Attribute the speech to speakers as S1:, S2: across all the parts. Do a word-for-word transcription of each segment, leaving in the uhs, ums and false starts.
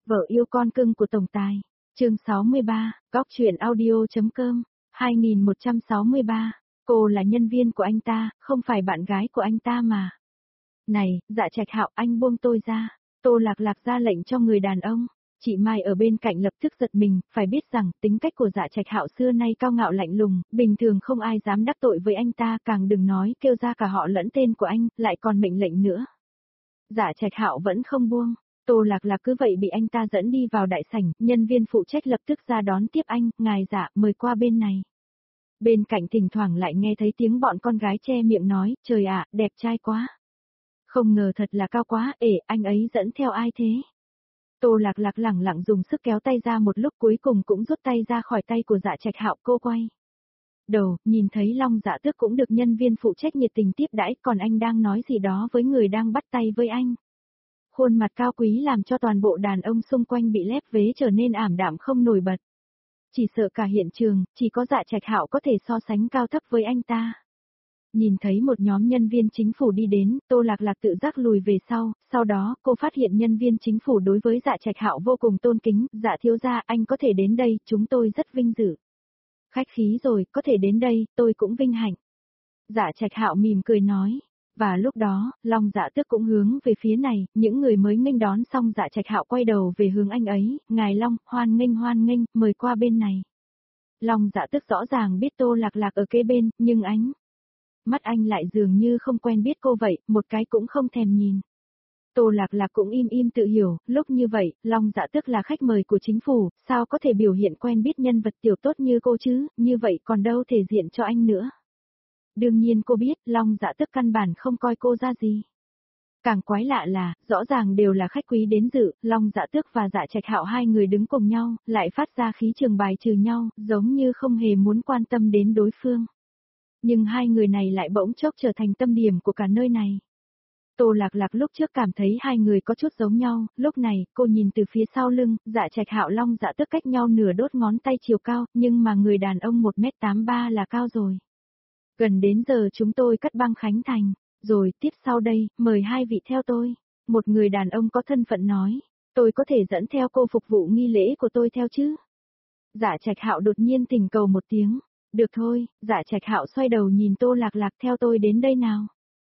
S1: Vợ yêu con cưng của tổng tài. Chương sáu mươi ba, góc truyện audio.com, hai nghìn một trăm sáu mươi ba. Cô là nhân viên của anh ta, không phải bạn gái của anh ta mà. Này, Dạ Trạch Hạo, anh buông tôi ra. Tô Lạc Lạc ra lệnh cho người đàn ông. Chị Mai ở bên cạnh lập tức giật mình, phải biết rằng tính cách của Dạ Trạch Hạo xưa nay cao ngạo lạnh lùng, bình thường không ai dám đắc tội với anh ta, càng đừng nói kêu ra cả họ lẫn tên của anh, lại còn mệnh lệnh nữa. Dạ Trạch Hạo vẫn không buông. Tô Lạc Lạc cứ vậy bị anh ta dẫn đi vào đại sảnh, nhân viên phụ trách lập tức ra đón tiếp anh, ngài Dạ, mời qua bên này. Bên cạnh thỉnh thoảng lại nghe thấy tiếng bọn con gái che miệng nói, trời ạ, đẹp trai quá. Không ngờ thật là cao quá, ể, anh ấy dẫn theo ai thế? Tô Lạc Lạc lẳng lặng dùng sức kéo tay ra một lúc, cuối cùng cũng rút tay ra khỏi tay của Dạ Trạch Hạo. Cô quay đầu, nhìn thấy Long Dạ Tước cũng được nhân viên phụ trách nhiệt tình tiếp đãi, còn anh đang nói gì đó với người đang bắt tay với anh. Khuôn mặt cao quý làm cho toàn bộ đàn ông xung quanh bị lép vế trở nên ảm đạm không nổi bật. Chỉ sợ cả hiện trường, chỉ có Dạ Trạch Hạo có thể so sánh cao thấp với anh ta. Nhìn thấy một nhóm nhân viên chính phủ đi đến, Tô Lạc Lạc tự giác lùi về sau, sau đó cô phát hiện nhân viên chính phủ đối với Dạ Trạch Hạo vô cùng tôn kính. Dạ thiếu gia, anh có thể đến đây, chúng tôi rất vinh dự. Khách khí rồi, có thể đến đây, tôi cũng vinh hạnh. Dạ Trạch Hạo mỉm cười nói. Và lúc đó, Long Dạ Tước cũng hướng về phía này, những người mới nghênh đón xong Dạ Trạch Hạo quay đầu về hướng anh ấy, ngài Long, hoan nghênh hoan nghênh, mời qua bên này. Long Dạ Tước rõ ràng biết Tô Lạc Lạc ở kế bên, nhưng ánh mắt anh lại dường như không quen biết cô vậy, một cái cũng không thèm nhìn. Tô Lạc Lạc cũng im im tự hiểu, lúc như vậy, Long Dạ Tước là khách mời của chính phủ, sao có thể biểu hiện quen biết nhân vật tiểu tốt như cô chứ, như vậy còn đâu thể diện cho anh nữa. Đương nhiên cô biết, Long Dạ Tước căn bản không coi cô ra gì. Càng quái lạ là, rõ ràng đều là khách quý đến dự, Long Dạ Tước và Dạ Trạch Hạo hai người đứng cùng nhau, lại phát ra khí trường bài trừ nhau, giống như không hề muốn quan tâm đến đối phương. Nhưng hai người này lại bỗng chốc trở thành tâm điểm của cả nơi này. Tô Lạc Lạc lúc trước cảm thấy hai người có chút giống nhau, lúc này, cô nhìn từ phía sau lưng, Dạ Trạch Hạo Long Dạ Tước cách nhau nửa đốt ngón tay chiều cao, nhưng mà người đàn ông một mét tám mươi ba là cao rồi. Gần đến giờ chúng tôi cắt băng khánh thành, rồi tiếp sau đây, mời hai vị theo tôi. Một người đàn ông có thân phận nói, tôi có thể dẫn theo cô phục vụ nghi lễ của tôi theo chứ? Dạ Trạch Hạo đột nhiên thỉnh cầu một tiếng, được thôi. Dạ Trạch Hạo xoay đầu nhìn Tô Lạc Lạc, theo tôi đến đây nào.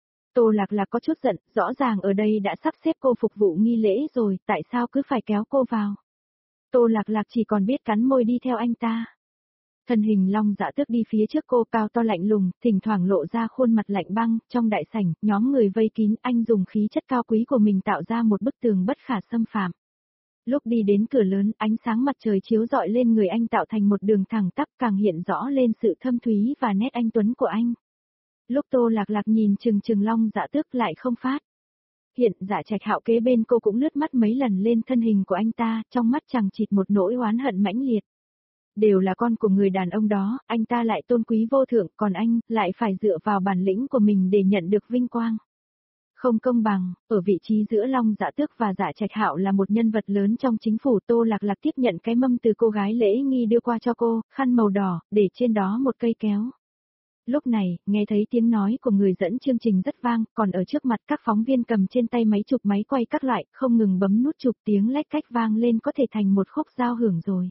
S1: Tô Lạc Lạc có chút giận, rõ ràng ở đây đã sắp xếp cô phục vụ nghi lễ rồi, tại sao cứ phải kéo cô vào? Tô Lạc Lạc chỉ còn biết cắn môi đi theo anh ta. Thân hình Long Dạ Tước đi phía trước cô cao to lạnh lùng, thỉnh thoảng lộ ra khuôn mặt lạnh băng, trong đại sảnh, nhóm người vây kín, anh dùng khí chất cao quý của mình tạo ra một bức tường bất khả xâm phạm. Lúc đi đến cửa lớn, ánh sáng mặt trời chiếu rọi lên người anh tạo thành một đường thẳng tắp, càng hiện rõ lên sự thâm thúy và nét anh tuấn của anh. Lúc Tô Lạc Lạc nhìn chừng chừng Long Dạ Tước lại không phát hiện. Dạ Trạch Hạo kế bên cô cũng lướt mắt mấy lần lên thân hình của anh ta, trong mắt chằng chịt một nỗi oán hận mãnh liệt. Đều là con của người đàn ông đó, anh ta lại tôn quý vô thượng, còn anh, lại phải dựa vào bản lĩnh của mình để nhận được vinh quang. Không công bằng, ở vị trí giữa Long Dạ Tước và Dạ Trạch Hạo là một nhân vật lớn trong chính phủ. Tô Lạc Lạc tiếp nhận cái mâm từ cô gái lễ nghi đưa qua cho cô, khăn màu đỏ, để trên đó một cây kéo. Lúc này, nghe thấy tiếng nói của người dẫn chương trình rất vang, còn ở trước mặt các phóng viên cầm trên tay mấy chục máy quay các loại, không ngừng bấm nút chụp, tiếng lách cách vang lên có thể thành một khúc giao hưởng rồi.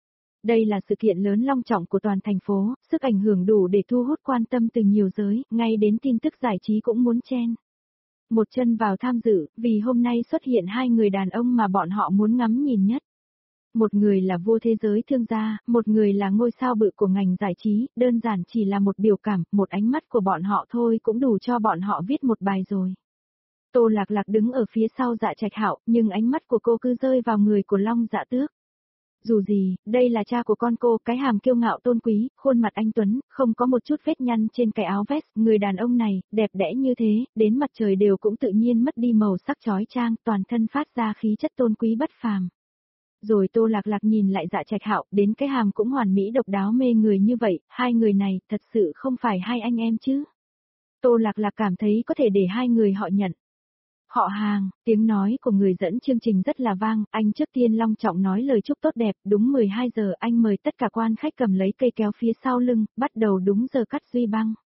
S1: Đây là sự kiện lớn long trọng của toàn thành phố, sức ảnh hưởng đủ để thu hút quan tâm từ nhiều giới, ngay đến tin tức giải trí cũng muốn chen một chân vào tham dự, vì hôm nay xuất hiện hai người đàn ông mà bọn họ muốn ngắm nhìn nhất. Một người là vua thế giới thương gia, một người là ngôi sao bự của ngành giải trí, đơn giản chỉ là một biểu cảm, một ánh mắt của bọn họ thôi cũng đủ cho bọn họ viết một bài rồi. Tô Lạc Lạc đứng ở phía sau Dạ Trạch Hạo, nhưng ánh mắt của cô cứ rơi vào người của Long Dạ Tước. Dù gì, đây là cha của con cô, cái hàm kiêu ngạo tôn quý, khuôn mặt anh tuấn, không có một chút vết nhăn trên cái áo vest, người đàn ông này, đẹp đẽ như thế, đến mặt trời đều cũng tự nhiên mất đi màu sắc chói chang, toàn thân phát ra khí chất tôn quý bất phàm. Rồi Tô Lạc Lạc nhìn lại Dạ Trạch Hạo, đến cái hàm cũng hoàn mỹ độc đáo mê người như vậy, hai người này, thật sự không phải hai anh em chứ. Tô Lạc Lạc cảm thấy có thể để hai người họ nhận. Họ hàng, tiếng nói của người dẫn chương trình rất là vang, anh trước tiên long trọng nói lời chúc tốt đẹp, đúng mười hai giờ anh mời tất cả quan khách cầm lấy cây kéo phía sau lưng, bắt đầu đúng giờ cắt duy băng.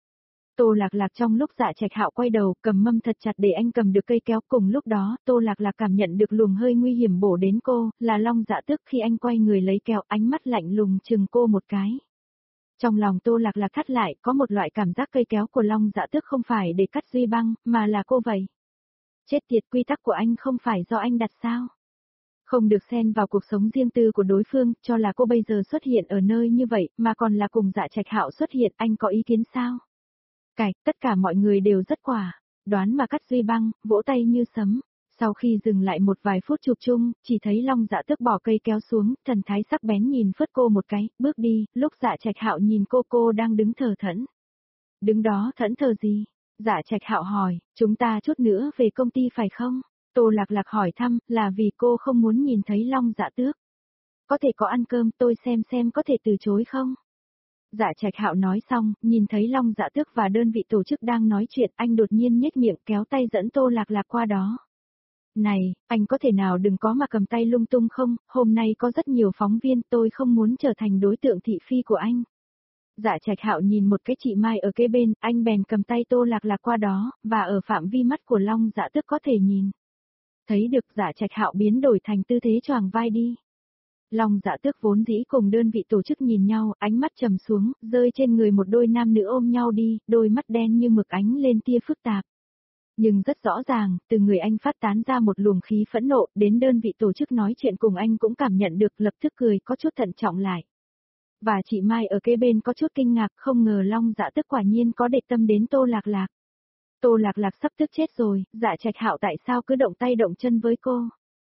S1: Tô Lạc Lạc trong lúc Dạ Trạch Hạo quay đầu, cầm mâm thật chặt để anh cầm được cây kéo, cùng lúc đó, Tô Lạc Lạc cảm nhận được luồng hơi nguy hiểm bổ đến cô, là Long Dạ Tước. Khi anh quay người lấy kéo, ánh mắt lạnh lùng chừng cô một cái. Trong lòng Tô Lạc Lạc thắt lại, có một loại cảm giác cây kéo của Long Dạ Tước không phải để cắt Duy Băng, mà là cô vậy. Chết tiệt, quy tắc của anh không phải do anh đặt sao? Không được xen vào cuộc sống riêng tư của đối phương, cho là cô bây giờ xuất hiện ở nơi như vậy, mà còn là cùng Dạ Trạch Hạo xuất hiện, anh có ý kiến sao? Cạch, tất cả mọi người đều rất quả, đoán mà cắt Duy Băng, vỗ tay như sấm. Sau khi dừng lại một vài phút chụp chung, chỉ thấy Long Dạ Tước bỏ cây kéo xuống, thần thái sắc bén nhìn phớt cô một cái, bước đi, lúc Dạ Trạch Hạo nhìn cô cô đang đứng thờ thẫn. Đứng đó thẫn thờ gì? Dạ Trạch Hạo hỏi, chúng ta chút nữa về công ty phải không? Tô Lạc Lạc hỏi thăm, là vì cô không muốn nhìn thấy Long Dạ Tước. Có thể có ăn cơm, tôi xem xem có thể từ chối không? Dạ Trạch Hạo nói xong, nhìn thấy Long Dạ Tước và đơn vị tổ chức đang nói chuyện, anh đột nhiên nhếch miệng kéo tay dẫn Tô Lạc Lạc qua đó. Này, anh có thể nào đừng có mà cầm tay lung tung không, hôm nay có rất nhiều phóng viên, tôi không muốn trở thành đối tượng thị phi của anh. Dạ Trạch Hạo nhìn một cái chị Mai ở kế bên, anh bèn cầm tay Tô Lạc Lạc qua đó, và ở phạm vi mắt của Long Dạ Tước có thể nhìn. Thấy được Dạ Trạch Hạo biến đổi thành tư thế choàng vai đi. Long Dạ Tước vốn dĩ cùng đơn vị tổ chức nhìn nhau, ánh mắt trầm xuống, rơi trên người một đôi nam nữ ôm nhau đi, đôi mắt đen như mực ánh lên tia phức tạp. Nhưng rất rõ ràng, từ người anh phát tán ra một luồng khí phẫn nộ, đến đơn vị tổ chức nói chuyện cùng anh cũng cảm nhận được, lập tức cười, có chút thận trọng lại. Và chị Mai ở kế bên có chút kinh ngạc, không ngờ Long Dạ Tước quả nhiên có để tâm đến Tô Lạc Lạc. Tô Lạc Lạc sắp tức chết rồi, Dạ Trạch Hạo tại sao cứ động tay động chân với cô?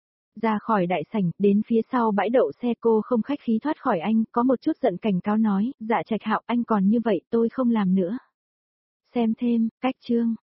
S1: Ra khỏi đại sảnh, đến phía sau bãi đậu xe, cô không khách khí thoát khỏi anh, có một chút giận cảnh cáo nói, Dạ Trạch Hạo, anh còn như vậy tôi không làm nữa. Xem thêm, cách chương.